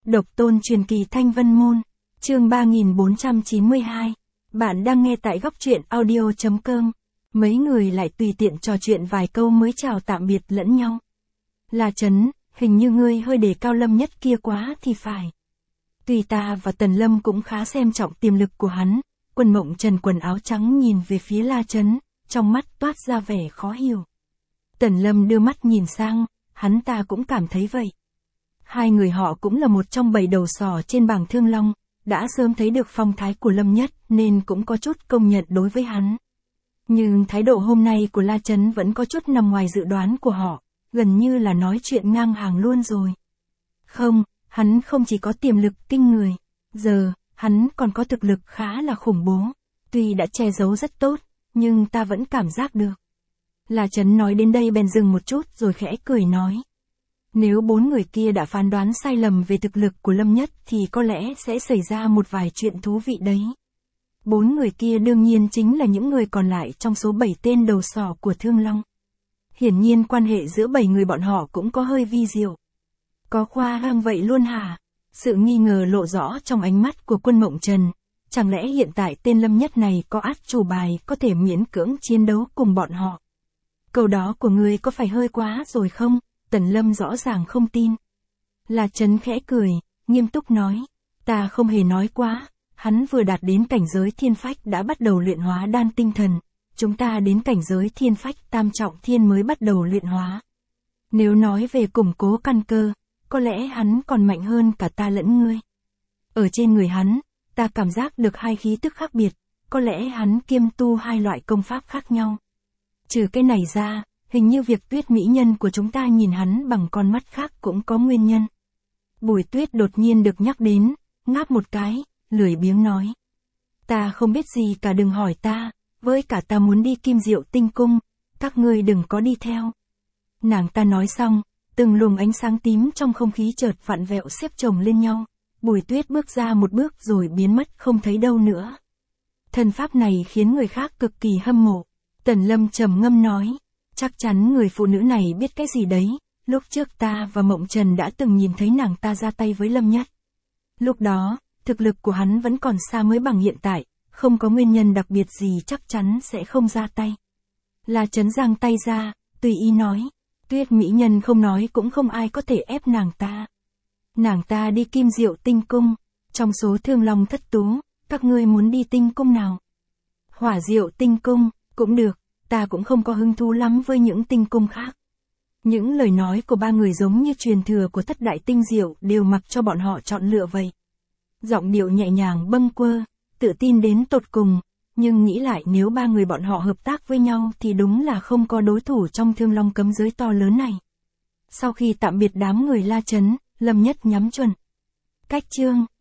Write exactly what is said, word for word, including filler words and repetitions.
Độc tôn truyền kỳ Thanh Vân Môn, chương ba nghìn bốn trăm chín mươi hai. Bạn đang nghe tại góc truyện audio chấm com. Mấy người lại tùy tiện trò chuyện vài câu mới chào tạm biệt lẫn nhau. La Chấn, hình như ngươi hơi đề cao Lâm Nhất kia quá thì phải. Tuy ta và Tần Lâm cũng khá xem trọng tiềm lực của hắn, Quân Mộng Trần quần áo trắng nhìn về phía La Chấn, trong mắt toát ra vẻ khó hiểu. Tần Lâm đưa mắt nhìn sang, hắn ta cũng cảm thấy vậy. Hai người họ cũng là một trong bảy đầu sỏ trên bảng Thương Long, đã sớm thấy được phong thái của Lâm Nhất nên cũng có chút công nhận đối với hắn. Nhưng thái độ hôm nay của La Chấn vẫn có chút nằm ngoài dự đoán của họ, gần như là nói chuyện ngang hàng luôn rồi. Không, hắn không chỉ có tiềm lực kinh người, giờ, hắn còn có thực lực khá là khủng bố. Tuy đã che giấu rất tốt, nhưng ta vẫn cảm giác được. La Chấn nói đến đây bèn dừng một chút rồi khẽ cười nói. Nếu bốn người kia đã phán đoán sai lầm về thực lực của Lâm Nhất thì có lẽ sẽ xảy ra một vài chuyện thú vị đấy. Bốn người kia đương nhiên chính là những người còn lại trong số bảy tên đầu sỏ của Thương Long. Hiển nhiên quan hệ giữa bảy người bọn họ cũng có hơi vi diệu. Có khoa hang vậy luôn hả? Sự nghi ngờ lộ rõ trong ánh mắt của Quân Mộng Trần. Chẳng lẽ hiện tại tên Lâm Nhất này có át chủ bài có thể miễn cưỡng chiến đấu cùng bọn họ? Câu đó của ngươi có phải hơi quá rồi không? Tần Lâm rõ ràng không tin. La Chấn khẽ cười, nghiêm túc nói. Ta không hề nói quá, hắn vừa đạt đến cảnh giới thiên phách đã bắt đầu luyện hóa đan tinh thần. Chúng ta đến cảnh giới thiên phách tam trọng thiên mới bắt đầu luyện hóa. Nếu nói về củng cố căn cơ, có lẽ hắn còn mạnh hơn cả ta lẫn ngươi. Ở trên người hắn, ta cảm giác được hai khí tức khác biệt, có lẽ hắn kiêm tu hai loại công pháp khác nhau. Trừ cái này ra, hình như việc Tuyết mỹ nhân của chúng ta nhìn hắn bằng con mắt khác cũng có nguyên nhân. Bùi Tuyết đột nhiên được nhắc đến, ngáp một cái, lười biếng nói. Ta không biết gì cả, đừng hỏi ta, với cả ta muốn đi Kim Diệu Tinh Cung, các ngươi đừng có đi theo. Nàng ta nói xong, từng luồng ánh sáng tím trong không khí chợt vặn vẹo xếp chồng lên nhau. Bùi Tuyết bước ra một bước rồi biến mất không thấy đâu nữa. Thần pháp này khiến người khác cực kỳ hâm mộ. Tần Lâm trầm ngâm nói. Chắc chắn người phụ nữ này biết cái gì đấy, lúc trước ta và Mộng Trần đã từng nhìn thấy nàng ta ra tay với Lâm Nhất. Lúc đó, thực lực của hắn vẫn còn xa mới bằng hiện tại, không có nguyên nhân đặc biệt gì chắc chắn sẽ không ra tay. La Chấn giang tay ra, tùy ý nói, Tuyết mỹ nhân không nói cũng không ai có thể ép nàng ta. Nàng ta đi Kim Diệu Tinh Cung, trong số Thương Long thất tú, các ngươi muốn đi tinh cung nào? Hỏa Diệu Tinh Cung, cũng được. Ta cũng không có hứng thú lắm với những tinh cung khác. Những lời nói của ba người giống như truyền thừa của thất đại tinh diệu đều mặc cho bọn họ chọn lựa vậy. Giọng điệu nhẹ nhàng bâng quơ, tự tin đến tột cùng, nhưng nghĩ lại nếu ba người bọn họ hợp tác với nhau thì đúng là không có đối thủ trong Thương Long cấm giới to lớn này. Sau khi tạm biệt đám người La Chấn, Lâm Nhất nhắm chuẩn. Cách chương